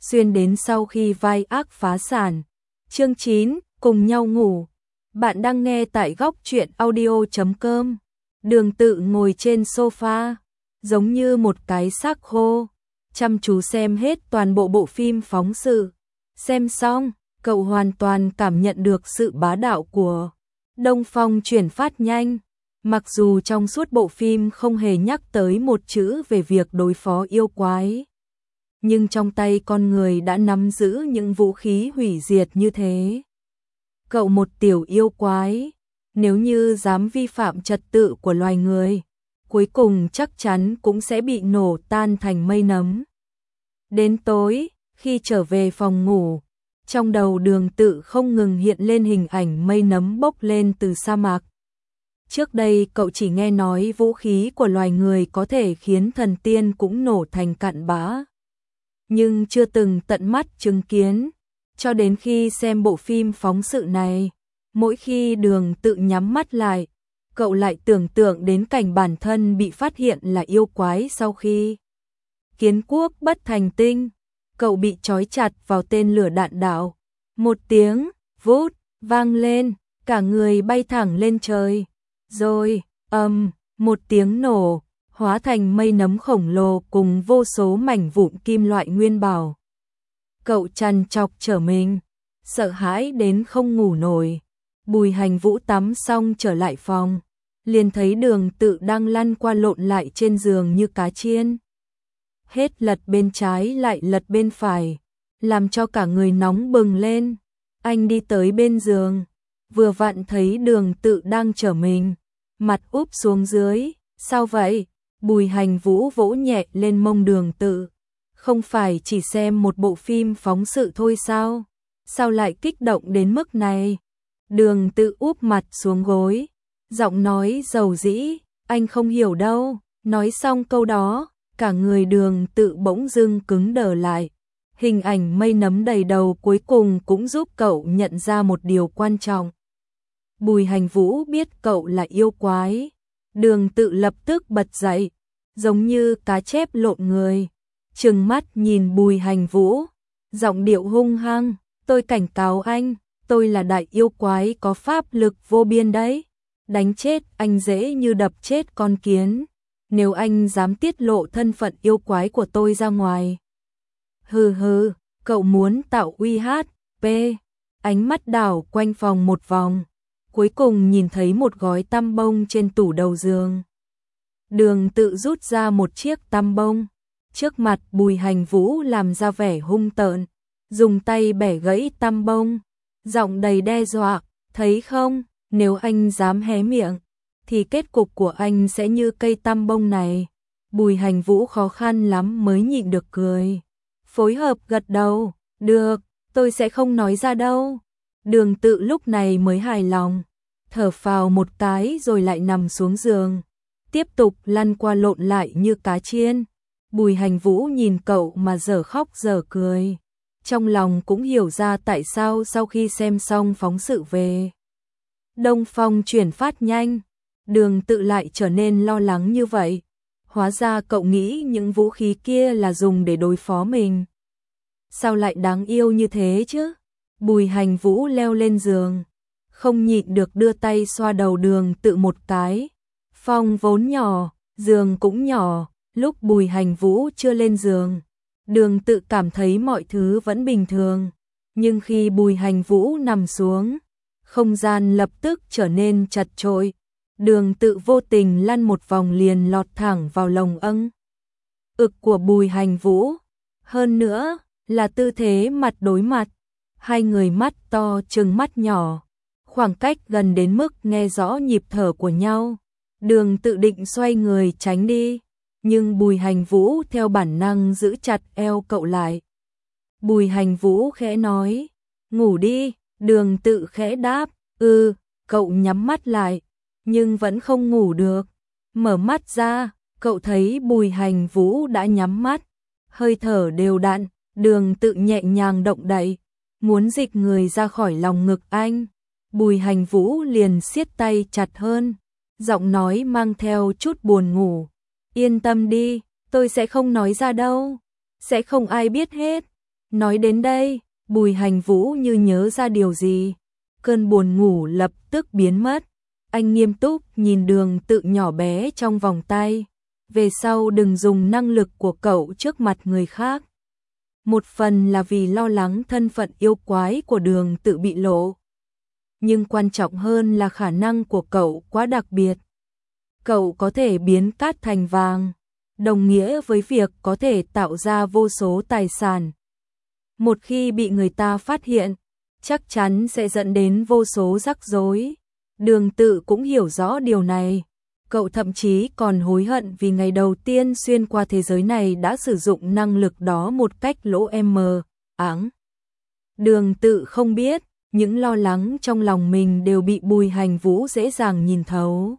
xuyên đến sau khi vai ác phá sản. Chương 9, cùng nhau ngủ. Bạn đang nghe tại góc truyện audio.com. Đường Tự ngồi trên sofa, giống như một cái xác khô, chăm chú xem hết toàn bộ bộ phim phóng sự. Xem xong, cậu hoàn toàn cảm nhận được sự bá đạo của Đông Phong chuyển phát nhanh. Mặc dù trong suốt bộ phim không hề nhắc tới một chữ về việc đối phó yêu quái, nhưng trong tay con người đã nắm giữ những vũ khí hủy diệt như thế. Cậu một tiểu yêu quái, nếu như dám vi phạm trật tự của loài người, cuối cùng chắc chắn cũng sẽ bị nổ tan thành mây nấm. Đến tối, khi trở về phòng ngủ, trong đầu Đường Tự không ngừng hiện lên hình ảnh mây nấm bốc lên từ sa mạc. Trước đây cậu chỉ nghe nói vũ khí của loài người có thể khiến thần tiên cũng nổ thành cặn bã, nhưng chưa từng tận mắt chứng kiến. Cho đến khi xem bộ phim phóng sự này, mỗi khi Đường Tự nhắm mắt lại, cậu lại tưởng tượng đến cảnh bản thân bị phát hiện là yêu quái sau khi kiến quốc bất thành tinh. Cậu bị trói chặt vào tên lửa đạn đạo. Một tiếng vút vang lên, cả người bay thẳng lên trời. Rồi, một tiếng nổ, hóa thành mây nấm khổng lồ cùng vô số mảnh vụn kim loại nguyên bảo. Cậu trằn trọc trở mình, sợ hãi đến không ngủ nổi. Bùi Hành Vũ tắm xong trở lại phòng, liền thấy Đường Tự đang lăn qua lộn lại trên giường như cá chiên. Hết lật bên trái lại lật bên phải, làm cho cả người nóng bừng lên. Anh đi tới bên giường, vừa vặn thấy Đường Tự đang trở mình, mặt úp xuống dưới. Sao vậy? Bùi Hành Vũ vỗ nhẹ lên mông Đường Tự. Không phải chỉ xem một bộ phim phóng sự thôi sao? Sao lại kích động đến mức này? Đường Tự úp mặt xuống gối, giọng nói dầu dĩ, anh không hiểu đâu. Nói xong câu đó, cả người Đường Tự bỗng dưng cứng đờ lại. Hình ảnh mây nấm đầy đầu cuối cùng cũng giúp cậu nhận ra một điều quan trọng. Bùi Hành Vũ biết cậu là yêu quái. Đường Tự lập tức bật dậy, giống như cá chép lộn người, trừng mắt nhìn Bùi Hành Vũ, giọng điệu hung hăng, tôi cảnh cáo anh, tôi là đại yêu quái có pháp lực vô biên đấy. Đánh chết anh dễ như đập chết con kiến, nếu anh dám tiết lộ thân phận yêu quái của tôi ra ngoài. Hừ hừ, cậu muốn tạo uy hát, p. Ánh mắt đảo quanh phòng một vòng, cuối cùng nhìn thấy một gói tăm bông trên tủ đầu giường. Đường Tự rút ra một chiếc tăm bông, trước mặt Bùi Hành Vũ làm ra vẻ hung tợn, dùng tay bẻ gãy tăm bông, giọng đầy đe dọa, thấy không, nếu anh dám hé miệng, thì kết cục của anh sẽ như cây tăm bông này. Bùi Hành Vũ khó khăn lắm mới nhịn được cười, phối hợp gật đầu, được, tôi sẽ không nói ra đâu. Đường Tự lúc này mới hài lòng, thở phào một cái rồi lại nằm xuống giường, tiếp tục lăn qua lộn lại như cá chiên. Bùi Hành Vũ nhìn cậu mà dở khóc dở cười, trong lòng cũng hiểu ra tại sao sau khi xem xong phóng sự về Đông Phong chuyển phát nhanh, Đường Tự lại trở nên lo lắng như vậy. Hóa ra cậu nghĩ những vũ khí kia là dùng để đối phó mình. Sao lại đáng yêu như thế chứ? Bùi Hành Vũ leo lên giường, không nhịn được đưa tay xoa đầu Đường Tự một cái. Phòng vốn nhỏ, giường cũng nhỏ, lúc Bùi Hành Vũ chưa lên giường, Đường Tự cảm thấy mọi thứ vẫn bình thường. Nhưng khi Bùi Hành Vũ nằm xuống, không gian lập tức trở nên chật chội. Đường Tự vô tình lăn một vòng liền lọt thẳng vào lồng ực của Bùi Hành Vũ. Hơn nữa, là tư thế mặt đối mặt, hai người mắt to trừng mắt nhỏ, khoảng cách gần đến mức nghe rõ nhịp thở của nhau. Đường Tự định xoay người tránh đi, nhưng Bùi Hành Vũ theo bản năng giữ chặt eo cậu lại. Bùi Hành Vũ khẽ nói, ngủ đi. Đường Tự khẽ đáp, cậu nhắm mắt lại, nhưng vẫn không ngủ được. Mở mắt ra, cậu thấy Bùi Hành Vũ đã nhắm mắt, hơi thở đều đặn. Đường Tự nhẹ nhàng động đậy, muốn dịch người ra khỏi lòng ngực anh. Bùi Hành Vũ liền siết tay chặt hơn, giọng nói mang theo chút buồn ngủ, yên tâm đi, tôi sẽ không nói ra đâu, sẽ không ai biết hết. Nói đến đây, Bùi Hành Vũ như nhớ ra điều gì. Cơn buồn ngủ lập tức biến mất. Anh nghiêm túc nhìn Đường Tự nhỏ bé trong vòng tay. Về sau đừng dùng năng lực của cậu trước mặt người khác. Một phần là vì lo lắng thân phận yêu quái của Đường Tự bị lộ. Nhưng quan trọng hơn là khả năng của cậu quá đặc biệt. Cậu có thể biến cát thành vàng, đồng nghĩa với việc có thể tạo ra vô số tài sản. Một khi bị người ta phát hiện, chắc chắn sẽ dẫn đến vô số rắc rối. Đường Tự cũng hiểu rõ điều này. Cậu thậm chí còn hối hận vì ngày đầu tiên xuyên qua thế giới này đã sử dụng năng lực đó một cách lỗ mờ áng. Đường Tự không biết, những lo lắng trong lòng mình đều bị Bùi Hành Vũ dễ dàng nhìn thấu.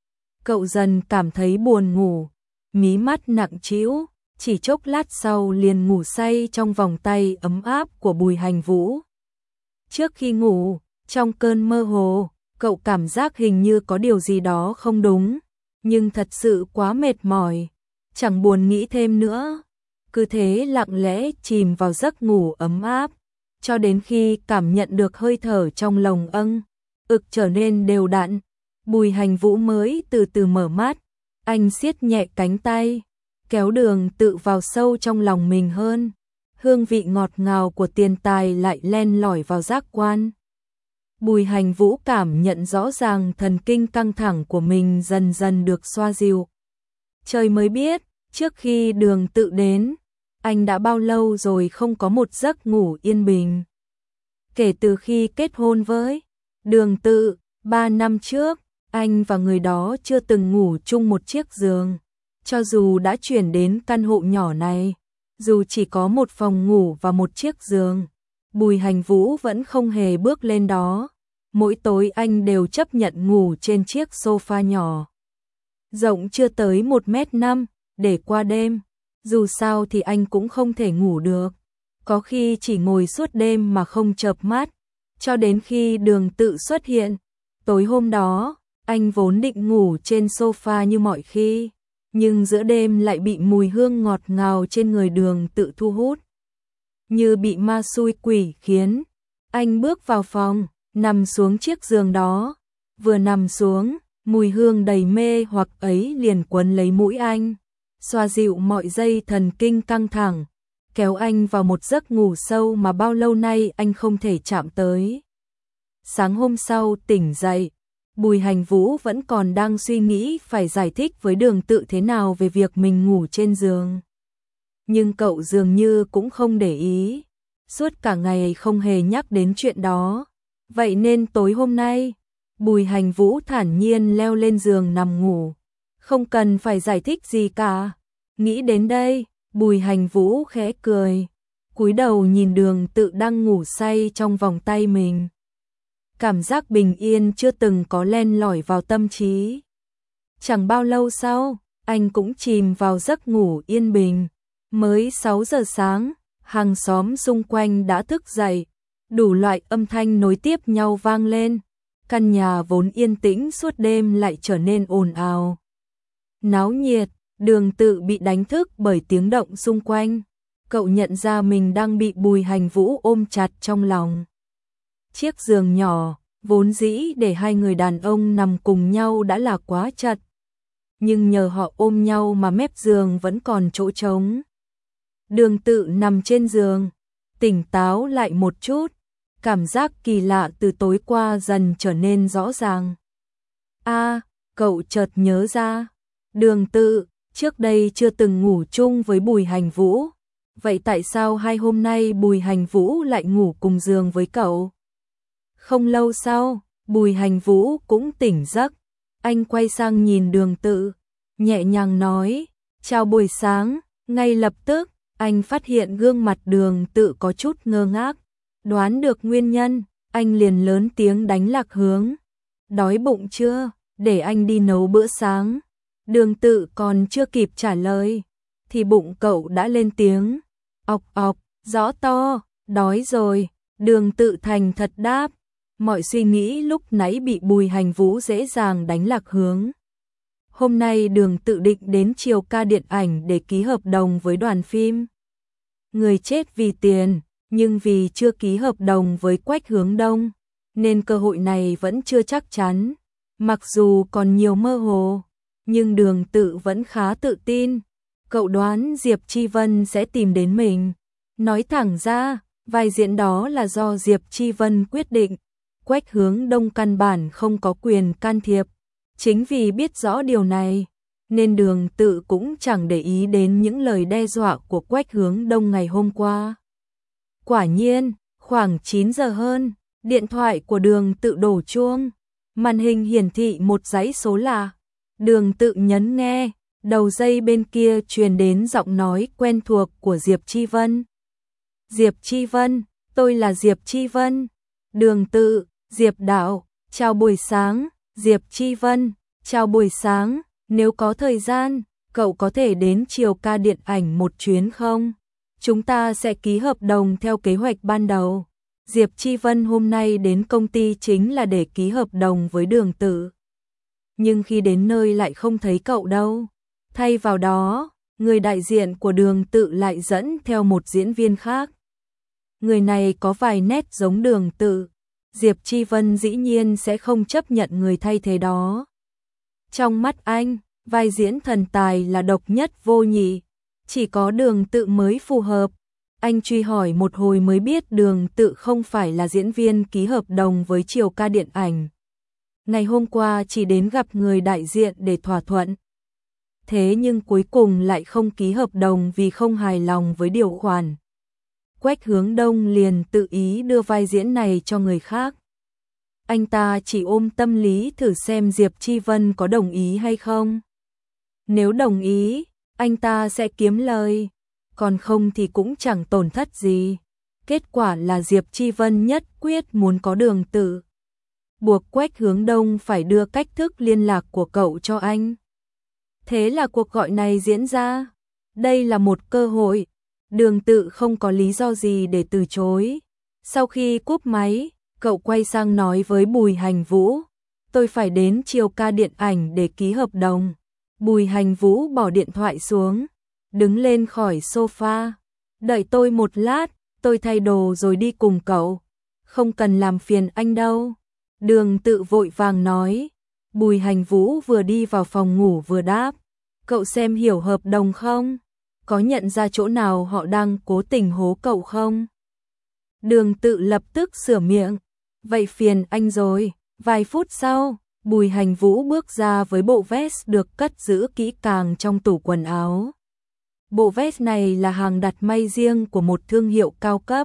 Cậu dần cảm thấy buồn ngủ, mí mắt nặng trĩu, chỉ chốc lát sau liền ngủ say trong vòng tay ấm áp của Bùi Hành Vũ. Trước khi ngủ, trong cơn mơ hồ, cậu cảm giác hình như có điều gì đó không đúng, nhưng thật sự quá mệt mỏi, chẳng buồn nghĩ thêm nữa. Cứ thế lặng lẽ chìm vào giấc ngủ ấm áp, cho đến khi cảm nhận được hơi thở trong lồng ực trở nên đều đặn. Bùi Hành Vũ mới từ từ mở mắt, anh siết nhẹ cánh tay, kéo Đường Tự vào sâu trong lòng mình hơn. Hương vị ngọt ngào của tiền tài lại len lỏi vào giác quan. Bùi Hành Vũ cảm nhận rõ ràng thần kinh căng thẳng của mình dần dần được xoa dịu. Trời mới biết, trước khi Đường Tự đến, anh đã bao lâu rồi không có một giấc ngủ yên bình. Kể từ khi kết hôn với Đường Tự, 3 năm trước, anh và người đó chưa từng ngủ chung một chiếc giường. Cho dù đã chuyển đến căn hộ nhỏ này, dù chỉ có một phòng ngủ và một chiếc giường, Bùi Hành Vũ vẫn không hề bước lên đó. Mỗi tối anh đều chấp nhận ngủ trên chiếc sofa nhỏ, rộng chưa tới 1m5, để qua đêm. Dù sao thì anh cũng không thể ngủ được, có khi chỉ ngồi suốt đêm mà không chợp mắt, cho đến khi Đường Tự xuất hiện. Tối hôm đó, anh vốn định ngủ trên sofa như mọi khi, nhưng giữa đêm lại bị mùi hương ngọt ngào trên người Đường Tự thu hút. Như bị ma xui quỷ khiến, anh bước vào phòng, nằm xuống chiếc giường đó. Vừa nằm xuống, mùi hương đầy mê hoặc ấy liền quấn lấy mũi anh, xoa dịu mọi dây thần kinh căng thẳng, kéo anh vào một giấc ngủ sâu mà bao lâu nay anh không thể chạm tới. Sáng hôm sau tỉnh dậy, Bùi Hành Vũ vẫn còn đang suy nghĩ phải giải thích với Đường Tự thế nào về việc mình ngủ trên giường. Nhưng cậu dường như cũng không để ý, suốt cả ngày không hề nhắc đến chuyện đó. Vậy nên tối hôm nay, Bùi Hành Vũ thản nhiên leo lên giường nằm ngủ, không cần phải giải thích gì cả. Nghĩ đến đây, Bùi Hành Vũ khẽ cười, cúi đầu nhìn Đường Tự đang ngủ say trong vòng tay mình. Cảm giác bình yên chưa từng có len lỏi vào tâm trí. Chẳng bao lâu sau, anh cũng chìm vào giấc ngủ yên bình. Mới 6 giờ sáng, hàng xóm xung quanh đã thức dậy, đủ loại âm thanh nối tiếp nhau vang lên. Căn nhà vốn yên tĩnh suốt đêm lại trở nên ồn ào, náo nhiệt. Đường Tự bị đánh thức bởi tiếng động xung quanh. Cậu nhận ra mình đang bị Bùi Hành Vũ ôm chặt trong lòng. Chiếc giường nhỏ, vốn dĩ để hai người đàn ông nằm cùng nhau đã là quá chật, nhưng nhờ họ ôm nhau mà mép giường vẫn còn chỗ trống. Đường Tự nằm trên giường, tỉnh táo lại một chút, cảm giác kỳ lạ từ tối qua dần trở nên rõ ràng. Cậu chợt nhớ ra, Đường Tự trước đây chưa từng ngủ chung với Bùi Hành Vũ. Vậy tại sao hai hôm nay Bùi Hành Vũ lại ngủ cùng giường với cậu? Không lâu sau, Bùi Hành Vũ cũng tỉnh giấc. Anh quay sang nhìn Đường Tự, nhẹ nhàng nói, chào buổi sáng. Ngay lập tức, anh phát hiện gương mặt Đường Tự có chút ngơ ngác. Đoán được nguyên nhân, anh liền lớn tiếng đánh lạc hướng. Đói bụng chưa? Để anh đi nấu bữa sáng. Đường Tự còn chưa kịp trả lời, thì bụng cậu đã lên tiếng. Ọc ọc, rõ to, đói rồi. Đường Tự thành thật đáp. Mọi suy nghĩ lúc nãy bị Bùi Hành Vũ dễ dàng đánh lạc hướng. Hôm nay Đường Tự định đến Triều Ca điện ảnh để ký hợp đồng với đoàn phim. người chết vì tiền, nhưng vì chưa ký hợp đồng với Quách Hướng Đông, nên cơ hội này vẫn chưa chắc chắn. Mặc dù còn nhiều mơ hồ, nhưng Đường Tự vẫn khá tự tin. Cậu đoán Diệp Chi Vân sẽ tìm đến mình. Nói thẳng ra, vai diễn đó là do Diệp Chi Vân quyết định. Quách Hướng Đông căn bản không có quyền can thiệp. Chính vì biết rõ điều này, nên Đường Tự cũng chẳng để ý đến những lời đe dọa của Quách Hướng Đông ngày hôm qua. Quả nhiên, khoảng 9 giờ hơn, điện thoại của Đường Tự đổ chuông. Màn hình hiển thị một dãy số lạ. Đường Tự nhấn nghe, đầu dây bên kia truyền đến giọng nói quen thuộc của Diệp Chi Vân. Diệp Chi Vân, tôi là Diệp Chi Vân. Đường Tự, Diệp Đạo, chào buổi sáng. Diệp Chi Vân, chào buổi sáng. Nếu có thời gian, cậu có thể đến Triều Ca điện ảnh một chuyến không? Chúng ta sẽ ký hợp đồng theo kế hoạch ban đầu. Diệp Chi Vân hôm nay đến công ty chính là để ký hợp đồng với Đường Tự. Nhưng khi đến nơi lại không thấy cậu đâu. Thay vào đó, người đại diện của Đường Tự lại dẫn theo một diễn viên khác. Người này có vài nét giống Đường Tự. Diệp Chi Vân dĩ nhiên sẽ không chấp nhận người thay thế đó. Trong mắt anh, vai diễn thần tài là độc nhất vô nhị. Chỉ có Đường Tự mới phù hợp. Anh truy hỏi một hồi mới biết Đường Tự không phải là diễn viên ký hợp đồng với Triều Ca điện ảnh. Ngày hôm qua chỉ đến gặp người đại diện để thỏa thuận. Thế nhưng cuối cùng lại không ký hợp đồng vì không hài lòng với điều khoản. Quách Hướng Đông liền tự ý đưa vai diễn này cho người khác. Anh ta chỉ ôm tâm lý thử xem Diệp Chi Vân có đồng ý hay không. Nếu đồng ý, anh ta sẽ kiếm lời. Còn không thì cũng chẳng tổn thất gì. Kết quả là Diệp Chi Vân nhất quyết muốn có Đường Tự. Buộc Quách Hướng Đông phải đưa cách thức liên lạc của cậu cho anh. Thế là cuộc gọi này diễn ra. Đây là một cơ hội. Đường Tự không có lý do gì để từ chối. Sau khi cúp máy, cậu quay sang nói với Bùi Hành Vũ. Tôi phải đến Triều Ca điện ảnh để ký hợp đồng. Bùi Hành Vũ bỏ điện thoại xuống. Đứng lên khỏi sofa. Đợi tôi một lát, tôi thay đồ rồi đi cùng cậu. Không cần làm phiền anh đâu. Đường Tự vội vàng nói. Bùi Hành Vũ vừa đi vào phòng ngủ vừa đáp. Cậu xem hiểu hợp đồng không? Có nhận ra chỗ nào họ đang cố tình hố cậu không? Đường Tự lập tức sửa miệng. Vậy phiền anh rồi. Vài phút sau, Bùi Hành Vũ bước ra với bộ vest được cất giữ kỹ càng trong tủ quần áo. Bộ vest này là hàng đặt may riêng của một thương hiệu cao cấp.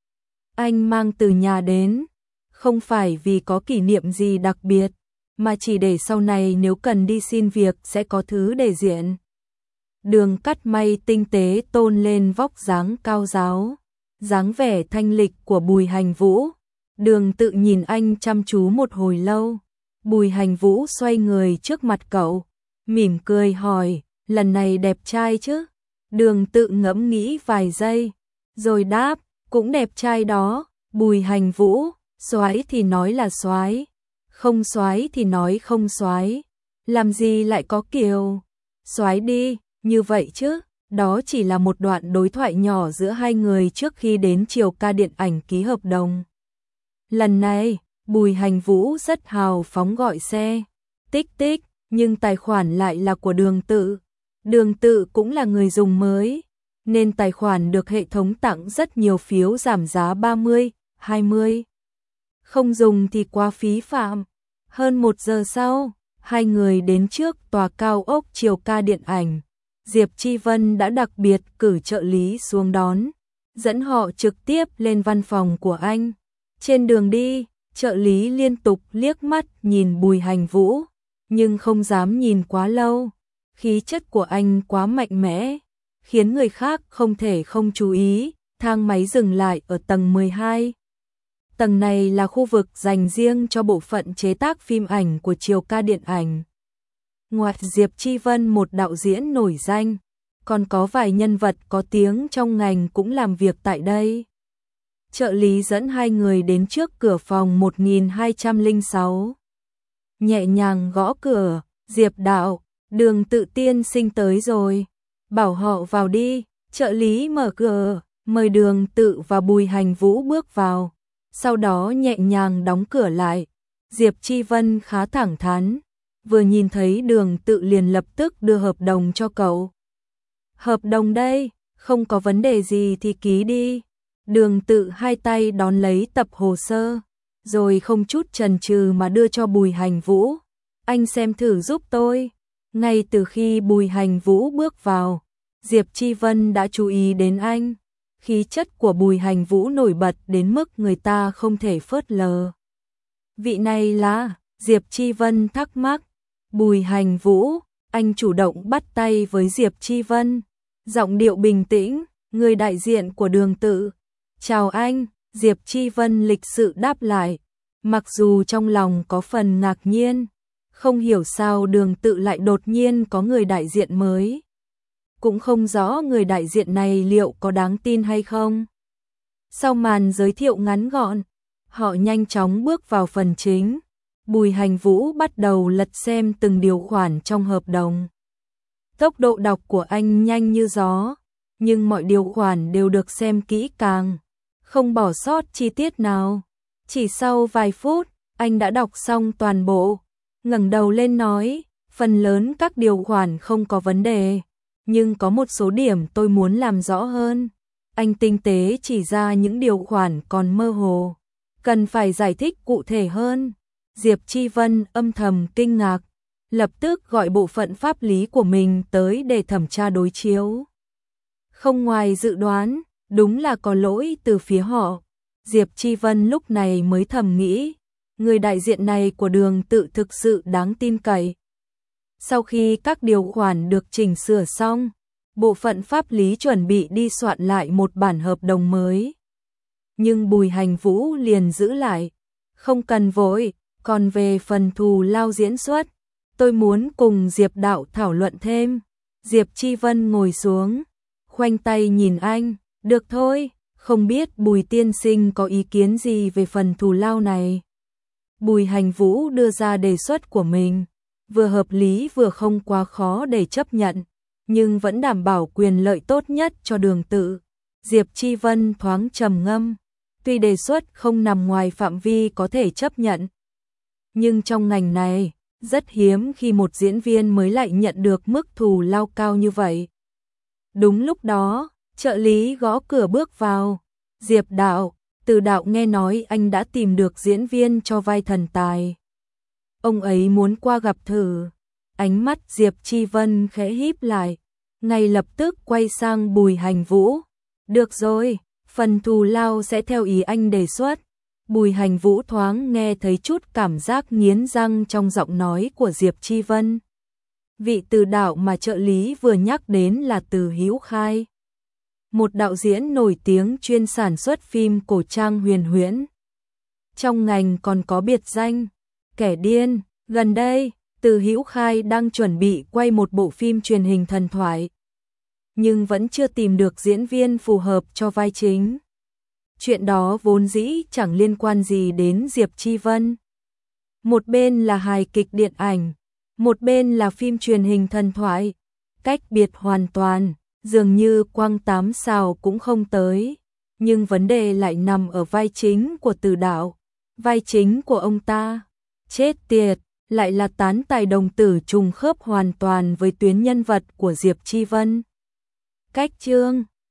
Anh mang từ nhà đến, không phải vì có kỷ niệm gì đặc biệt, mà chỉ để sau này nếu cần đi xin việc sẽ có thứ để diện. Đường cắt may tinh tế tôn lên vóc dáng cao ráo, dáng vẻ thanh lịch của Bùi Hành Vũ. Đường Tự nhìn anh chăm chú một hồi lâu. Bùi Hành Vũ xoay người trước mặt cậu, mỉm cười hỏi, lần này đẹp trai chứ? Đường Tự ngẫm nghĩ vài giây, rồi đáp, cũng đẹp trai đó. Bùi Hành Vũ, soái thì nói là soái, không soái thì nói không soái, làm gì lại có kiểu soái đi, như vậy chứ? Đó chỉ là một đoạn đối thoại nhỏ giữa hai người trước khi đến Triều Ca điện ảnh ký hợp đồng. Lần này, Bùi Hành Vũ rất hào phóng gọi xe, tích tích, nhưng tài khoản lại là của Đường Tự. Đường Tự cũng là người dùng mới, nên tài khoản được hệ thống tặng rất nhiều phiếu giảm giá 30, 20. Không dùng thì quá phí phạm. Hơn 1 giờ sau, hai người đến trước tòa cao ốc Triều Ca điện ảnh. Diệp Chi Vân đã đặc biệt cử trợ lý xuống đón, dẫn họ trực tiếp lên văn phòng của anh. Trên đường đi, trợ lý liên tục liếc mắt nhìn Bùi Hành Vũ, nhưng không dám nhìn quá lâu. Khí chất của anh quá mạnh mẽ, khiến người khác không thể không chú ý. Thang máy dừng lại ở tầng 12. Tầng này là khu vực dành riêng cho bộ phận chế tác phim ảnh của Triều Ca điện ảnh. Ngoài Diệp Chi Vân, một đạo diễn nổi danh, còn có vài nhân vật có tiếng trong ngành cũng làm việc tại đây. Trợ lý dẫn hai người đến trước cửa phòng 1206. Nhẹ nhàng gõ cửa, Diệp Đạo, Đường Tự tiên sinh tới rồi. Bảo họ vào đi. Trợ lý mở cửa, mời Đường Tự và Bùi Hành Vũ bước vào, sau đó nhẹ nhàng đóng cửa lại. Diệp Chi Vân khá thẳng thắn, vừa nhìn thấy Đường Tự liền lập tức đưa hợp đồng cho cậu. Hợp đồng đây, không có vấn đề gì thì ký đi. Đường Tự hai tay đón lấy tập hồ sơ, rồi không chút chần chừ mà đưa cho Bùi Hành Vũ. Anh xem thử giúp tôi. Ngay từ khi Bùi Hành Vũ bước vào, Diệp Chi Vân đã chú ý đến anh. Khí chất của Bùi Hành Vũ nổi bật đến mức người ta không thể phớt lờ. Vị này là, Diệp Chi Vân thắc mắc. Bùi Hành Vũ, anh chủ động bắt tay với Diệp Chi Vân. Giọng điệu bình tĩnh, người đại diện của Đường Tự. Chào anh, Diệp Chi Vân lịch sự đáp lại. Mặc dù trong lòng có phần ngạc nhiên, không hiểu sao Đường Tự lại đột nhiên có người đại diện mới. Cũng không rõ người đại diện này liệu có đáng tin hay không. Sau màn giới thiệu ngắn gọn, họ nhanh chóng bước vào phần chính. Bùi Hành Vũ bắt đầu lật xem từng điều khoản trong hợp đồng. Tốc độ đọc của anh nhanh như gió, nhưng mọi điều khoản đều được xem kỹ càng, không bỏ sót chi tiết nào. Chỉ sau vài phút, anh đã đọc xong toàn bộ, ngẩng đầu lên nói, phần lớn các điều khoản không có vấn đề, nhưng có một số điểm tôi muốn làm rõ hơn. Anh tinh tế chỉ ra những điều khoản còn mơ hồ, cần phải giải thích cụ thể hơn. Diệp Chi Vân âm thầm kinh ngạc, lập tức gọi bộ phận pháp lý của mình tới để thẩm tra đối chiếu. Không ngoài dự đoán, đúng là có lỗi từ phía họ. Diệp Chi Vân lúc này mới thầm nghĩ, người đại diện này của Đường Tự thực sự đáng tin cậy. Sau khi các điều khoản được chỉnh sửa xong, bộ phận pháp lý chuẩn bị đi soạn lại một bản hợp đồng mới. Nhưng Bùi Hành Vũ liền giữ lại, không cần vội, còn về phần thù lao diễn xuất, tôi muốn cùng Diệp đạo thảo luận thêm. Diệp Chi Vân ngồi xuống, khoanh tay nhìn anh, được thôi, không biết Bùi tiên sinh có ý kiến gì về phần thù lao này. Bùi Hành Vũ đưa ra đề xuất của mình, vừa hợp lý vừa không quá khó để chấp nhận, nhưng vẫn đảm bảo quyền lợi tốt nhất cho Đường Tự. Diệp Chi Vân thoáng trầm ngâm, tuy đề xuất không nằm ngoài phạm vi có thể chấp nhận, nhưng trong ngành này, rất hiếm khi một diễn viên mới lại nhận được mức thù lao cao như vậy. Đúng lúc đó, trợ lý gõ cửa bước vào. Diệp đạo, Từ đạo nghe nói anh đã tìm được diễn viên cho vai thần tài. Ông ấy muốn qua gặp thử. Ánh mắt Diệp Chi Vân khẽ híp lại, ngay lập tức quay sang Bùi Hành Vũ. Được rồi, phần thù lao sẽ theo ý anh đề xuất. Bùi Hành Vũ thoáng nghe thấy chút cảm giác nghiến răng trong giọng nói của Diệp Chi Vân. Vị Từ đạo mà trợ lý vừa nhắc đến là Từ Hữu Khai, một đạo diễn nổi tiếng chuyên sản xuất phim cổ trang huyền huyễn. Trong ngành còn có biệt danh Kẻ Điên. Gần đây, Từ Hữu Khai đang chuẩn bị quay một bộ phim truyền hình thần thoại, nhưng vẫn chưa tìm được diễn viên phù hợp cho vai chính. Chuyện đó vốn dĩ chẳng liên quan gì đến Diệp Chi Vân. Một bên là hài kịch điện ảnh, một bên là phim truyền hình thần thoại, cách biệt hoàn toàn, dường như quăng 8 sao cũng không tới. Nhưng vấn đề lại nằm ở vai chính của Từ đạo. Vai chính của ông ta, chết tiệt, lại là tán tài đồng tử trùng khớp hoàn toàn với tuyến nhân vật của Diệp Chi Vân. Cách chương